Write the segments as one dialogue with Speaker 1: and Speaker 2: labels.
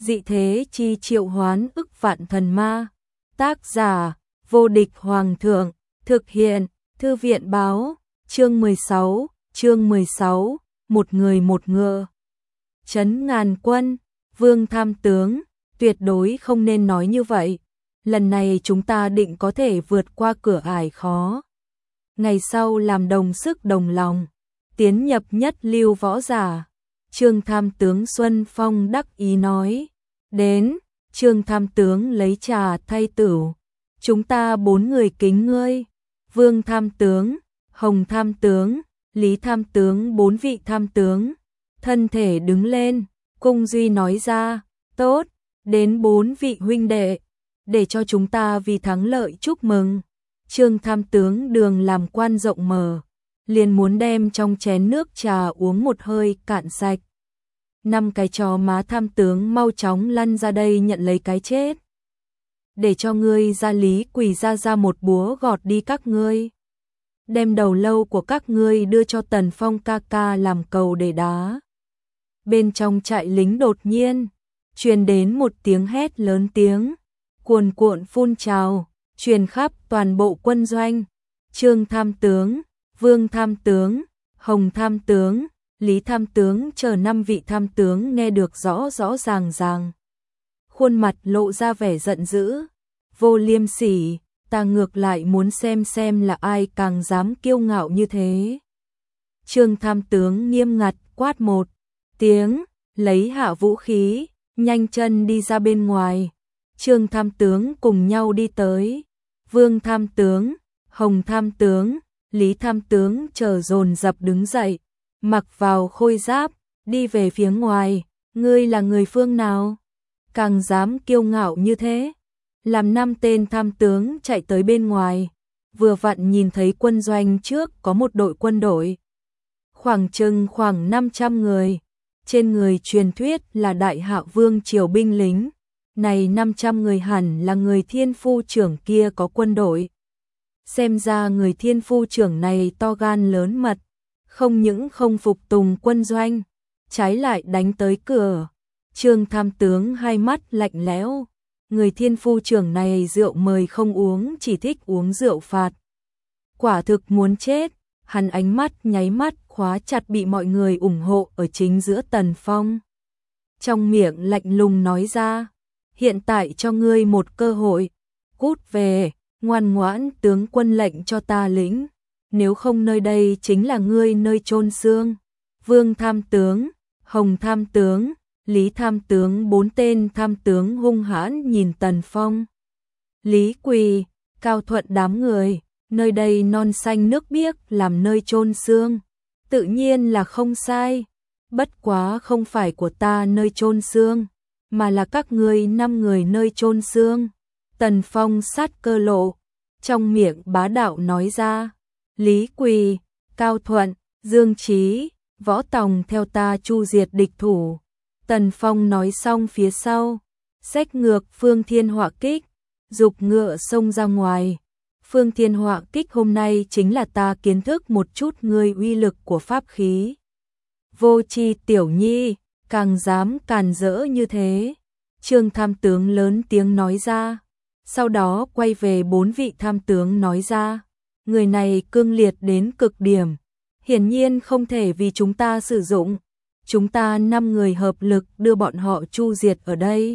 Speaker 1: dị thế chi triệu hoán ức vạn thần ma. Tác giả, vô địch hoàng thượng, thực hiện, thư viện báo, chương 16, một người một ngựa. Trấn ngàn quân, Vương tham tướng, tuyệt đối không nên nói như vậy. Lần này chúng ta định có thể vượt qua cửa ải khó. Ngày sau làm đồng sức đồng lòng, tiến nhập nhất lưu võ giả. Trương tham tướng Xuân Phong đắc ý nói. Đến, Trương tham tướng lấy trà thay tửu. Chúng ta 4 người kính ngươi. Vương tham tướng, Hồng tham tướng, Lý tham tướng, 4 vị tham tướng. Thân thể đứng lên, cung duy nói ra. Tốt, đến 4 vị huynh đệ, để cho chúng ta vì thắng lợi chúc mừng. Trương tham tướng đường làm quan rộng mở, liền muốn đem trong chén nước trà uống một hơi cạn sạch. 5 cái chó má tham tướng mau chóng lăn ra đây nhận lấy cái chết. Để cho ngươi ra Lý Quỳ ra một búa gọt đi các ngươi. Đem đầu lâu của các ngươi đưa cho Tần Phong ca ca làm cầu để đá. Bên trong trại lính đột nhiên truyền đến một tiếng hét lớn, tiếng cuồn cuộn phun trào, truyền khắp toàn bộ quân doanh. Trương tham tướng, Vương tham tướng, Hồng tham tướng, Lý tham tướng chờ 5 vị tham tướng nghe được rõ ràng. Khuôn mặt lộ ra vẻ giận dữ. Vô liêm sỉ, ta ngược lại muốn xem là ai càng dám kiêu ngạo như thế. Trương tham tướng nghiêm ngặt quát một tiếng, lấy hạ vũ khí, nhanh chân đi ra bên ngoài. Trương tham tướng cùng nhau đi tới. Vương tham tướng, Hồng tham tướng, Lý tham tướng chờ dồn dập đứng dậy, mặc vào khôi giáp, đi về phía ngoài. Ngươi là người phương nào? Càng dám kiêu ngạo như thế? Làm 5 tên tham tướng chạy tới bên ngoài, vừa vặn nhìn thấy quân doanh trước có một đội quân đội. Khoảng 500 người, trên người truyền thuyết là Đại Hạ Vương triều binh lính. Này 500 người hẳn là người thiên phu trưởng kia có quân đội. Xem ra người thiên phu trưởng này to gan lớn mật, không những không phục tùng quân doanh, trái lại đánh tới cửa. Trương tham tướng hai mắt lạnh lẽo. Người thiên phu trưởng này rượu mời không uống, chỉ thích uống rượu phạt. Quả thực muốn chết. Hắn ánh mắt nháy mắt khóa chặt bị mọi người ủng hộ ở chính giữa Tần Phong. Trong miệng lạnh lùng nói ra, hiện tại cho ngươi một cơ hội, cút về, ngoan ngoãn tướng quân lệnh cho ta lĩnh, nếu không nơi đây chính là ngươi nơi chôn xương. Vương tham tướng, Hồng tham tướng, Lý tham tướng, 4 tên tham tướng hung hãn nhìn Tần Phong. Lý Quỳ, Cao Thuận đám người, nơi đây non xanh nước biếc làm nơi chôn xương, tự nhiên là không sai. Bất quá không phải của ta nơi chôn xương, mà là các ngươi 5 người nơi chôn xương. Tần Phong sát cơ lộ, trong miệng bá đạo nói ra. Lý Quỳ, Cao Thuận, Dương Chí, Võ Tòng theo ta chu diệt địch thủ. Tần Phong nói xong phía sau, xách ngược Phương Thiên Họa Kích, dục ngựa xông ra ngoài. Phương Thiên Họa Kích hôm nay chính là ta kiến thức một chút ngươi uy lực của pháp khí. Vô tri tiểu nhi, càng dám càn rỡ như thế. Trương tham tướng lớn tiếng nói ra, sau đó quay về 4 vị tham tướng nói ra, người này cương liệt đến cực điểm, hiển nhiên không thể vì chúng ta sử dụng. Chúng ta 5 người hợp lực đưa bọn họ chu diệt ở đây.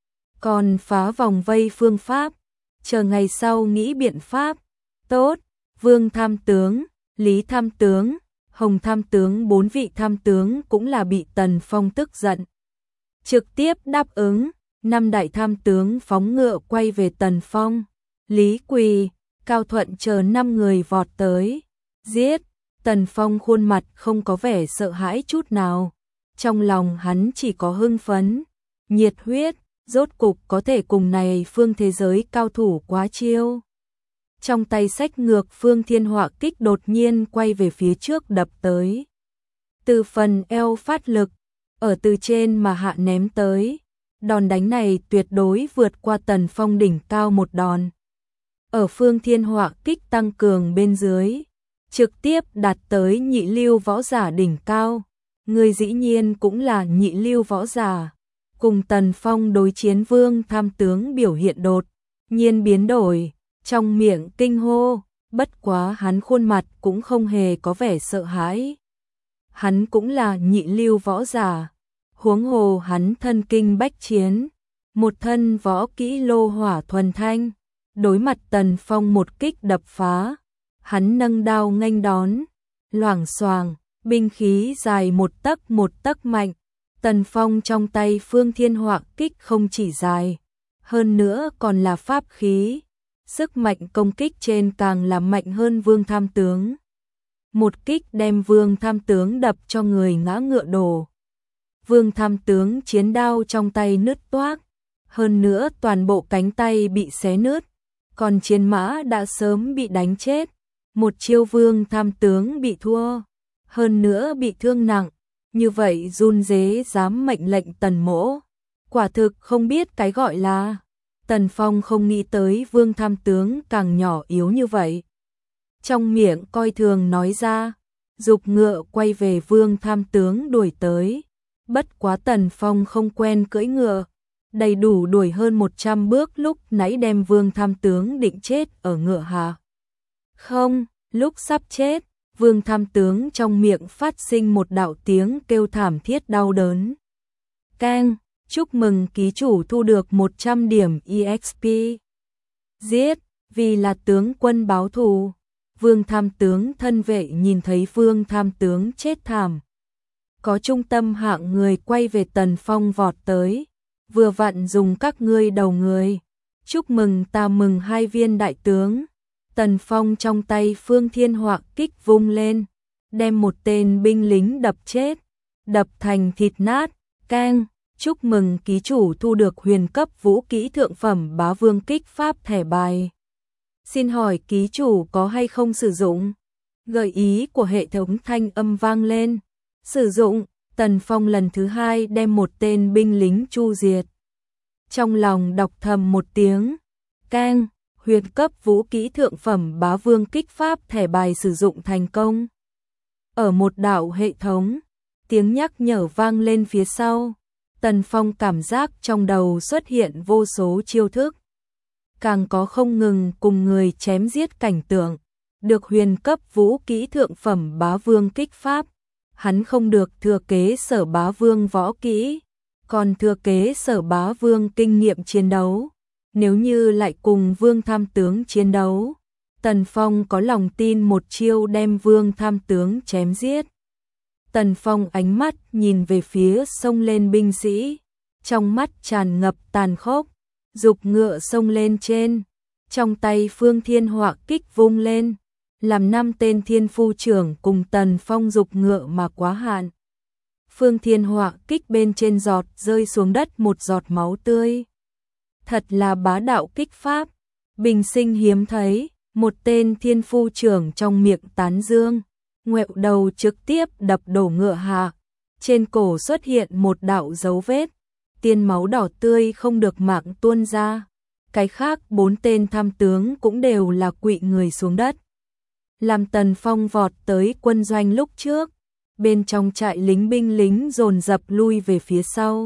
Speaker 1: Còn phá vòng vây phương pháp, chờ ngày sau nghĩ biện pháp. Tốt, Vương tham tướng, Lý tham tướng, Hồng tham tướng, 4 vị tham tướng cũng là bị Tần Phong tức giận. Trực tiếp đáp ứng, 5 đại tham tướng phóng ngựa quay về Tần Phong. Lý Quỳ, Cao Thuận chờ 5 người vọt tới. Giết! Tần Phong khuôn mặt không có vẻ sợ hãi chút nào. Trong lòng hắn chỉ có hưng phấn, nhiệt huyết, rốt cục có thể cùng này phương thế giới cao thủ quá chiêu. Trong tay xách ngược Phương Thiên Họa Kích đột nhiên quay về phía trước đập tới. Từ phần eo phát lực, ở từ trên mà hạ ném tới. Đòn đánh này tuyệt đối vượt qua Tần Phong đỉnh cao một đòn. Ở Phương Thiên Họa Kích tăng cường bên dưới, trực tiếp đạt tới nhị lưu võ giả đỉnh cao. Người dĩ nhiên cũng là nhị lưu võ giả. cùng Tần Phong đối chiến Vương Tham tướng biểu hiện đột nhiên biến đổi, trong miệng kinh hô, bất quá hắn khuôn mặt cũng không hề có vẻ sợ hãi. Hắn cũng là nhị lưu võ giả, huống hồ hắn thân kinh bách chiến, một thân võ kỹ lô hỏa thuần thanh, đối mặt Tần Phong một kích đập phá, hắn nâng đao nghênh đón, loảng xoảng, binh khí dài một tấc mạnh, Tần Phong trong tay Phương Thiên Họa kích không chỉ dài, hơn nữa còn là pháp khí, sức mạnh công kích trên càng là mạnh hơn Vương Tham tướng. Một kích đem Vương Tham tướng đập cho người ngã ngựa đổ. Vương Tham tướng chiến đao trong tay nứt toác, hơn nữa toàn bộ cánh tay bị xé nứt, còn chiến mã đã sớm bị đánh chết. Một chiêu Vương Tham tướng bị thua, hơn nữa bị thương nặng, như vậy run rế dám mệnh lệnh Tần Mỗ, quả thực không biết cái gọi là. Tần Phong không nghĩ tới Vương Tham tướng càng nhỏ yếu như vậy. Trong miệng coi thường nói ra, giục ngựa quay về Vương Tham tướng đuổi tới. Bất quá Tần Phong không quen cưỡi ngựa, đầy đủ đuổi hơn 100 bước lúc nãy đem Vương Tham tướng định chết ở ngựa hạ. Không, lúc sắp chết, Vương Tham tướng trong miệng phát sinh một đạo tiếng kêu thảm thiết đau đớn. Keng, chúc mừng ký chủ thu được 100 điểm EXP. Giết, vì là tướng quân báo thù. Vương Tham tướng thân vệ nhìn thấy Vương Tham tướng chết thảm. Có trung tâm hạng người quay về Tần Phong vọt tới, vừa vặn dùng các ngươi đầu người. Chúc mừng ta mừng hai viên đại tướng. Tần Phong trong tay Phương Thiên Họa kích vung lên, đem một tên binh lính đập chết, đập thành thịt nát. Keng, chúc mừng ký chủ thu được huyền cấp vũ kỹ thượng phẩm bá vương kích pháp thẻ bài. Xin hỏi ký chủ có hay không sử dụng? Gợi ý của hệ thống thanh âm vang lên. Sử dụng, Tần Phong lần thứ hai đem một tên binh lính chu diệt. Trong lòng đọc thầm một tiếng. Keng, huyền cấp vũ kỹ thượng phẩm bá vương kích pháp thẻ bài sử dụng thành công. Ở một đạo hệ thống, tiếng nhắc nhở vang lên phía sau. Tần Phong cảm giác trong đầu xuất hiện vô số chiêu thức. Càng có không ngừng cùng người chém giết cảnh tượng. Được huyền cấp vũ kỹ thượng phẩm bá vương kích pháp. Hắn không được thừa kế Sở Bá Vương võ kỹ, còn thừa kế Sở Bá Vương kinh nghiệm chiến đấu. Nếu như lại cùng Vương Tham tướng chiến đấu, Tần Phong có lòng tin một chiêu đem Vương Tham tướng chém giết. Tần Phong ánh mắt nhìn về phía xông lên binh sĩ, trong mắt tràn ngập tàn khốc, giục ngựa xông lên trên, trong tay Phương Thiên Họa kích vung lên, làm 5 tên thiên phu trưởng cùng Tần Phong giục ngựa mà quá hạn. Phương Thiên Họa kích bên trên giọt rơi xuống đất một giọt máu tươi. Thật là bá đạo kích pháp, bình sinh hiếm thấy. Một tên thiên phu trưởng trong miệng tán dương, ngoẹo đầu trực tiếp đập đổ ngựa hạ, trên cổ xuất hiện một đạo dấu vết, tiên máu đỏ tươi không được mạng tuôn ra. Cái khác 4 tên tham tướng cũng đều là quỵ người xuống đất. Làm Tần Phong vọt tới quân doanh lúc trước, bên trong trại lính binh lính dồn dập lui về phía sau.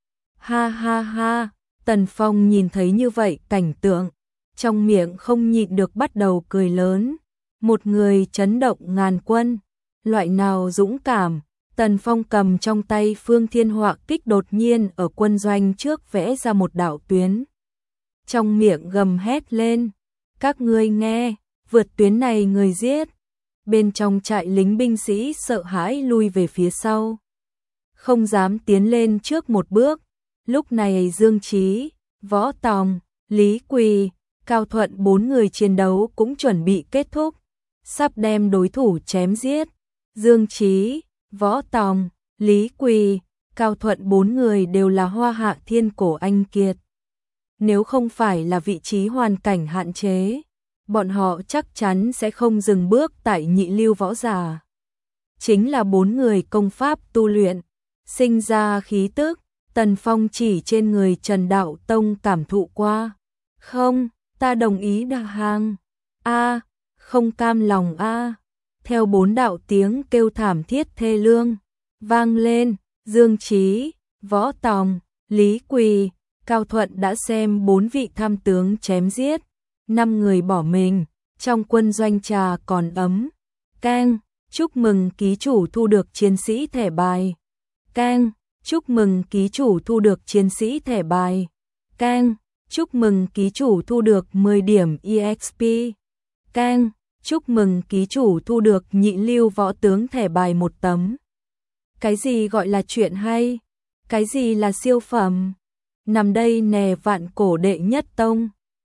Speaker 1: Ha ha ha, Tần Phong nhìn thấy như vậy cảnh tượng, trong miệng không nhịn được bắt đầu cười lớn. Một người chấn động ngàn quân, loại nào dũng cảm. Tần Phong cầm trong tay Phương Thiên Họa kích đột nhiên ở quân doanh trước vẽ ra một đạo tuyến. Trong miệng gầm hét lên, các ngươi nghe, vượt tuyến này người giết. Bên trong trại lính binh sĩ sợ hãi lui về phía sau, không dám tiến lên trước một bước. Lúc này Dương Chí, Võ Tòng, Lý Quỳ, Cao Thuận 4 người chiến đấu cũng chuẩn bị kết thúc, sắp đem đối thủ chém giết. Dương Chí, Võ Tòng, Lý Quỳ, Cao Thuận 4 người đều là Hoa Hạ Thiên Cổ anh kiệt. Nếu không phải là vị trí hoàn cảnh hạn chế, bọn họ chắc chắn sẽ không dừng bước tại nhị lưu võ giả. Chính là 4 người công pháp tu luyện, sinh ra khí tức, Tần Phong chỉ trên người Trần Đạo Tông cảm thụ qua. Không, ta đồng ý đặt hàng. A, không cam lòng a. Theo 4 đạo tiếng kêu thảm thiết thê lương vang lên, Dương Chí, Võ Tòng, Lý Quỳ, Cao Thuận đã xem 4 vị tham tướng chém giết, 5 người bỏ mình, trong quân doanh trà còn ấm. Keng, chúc mừng ký chủ thu được chiến sĩ thẻ bài. Keng, chúc mừng ký chủ thu được chiến sĩ thẻ bài. Keng, chúc mừng ký chủ thu được 10 điểm EXP. Keng, chúc mừng ký chủ thu được nhị lưu võ tướng thẻ bài 1 tấm. Cái gì gọi là chuyện hay? Cái gì là siêu phẩm? Nằm đây nè vạn cổ đệ nhất tông.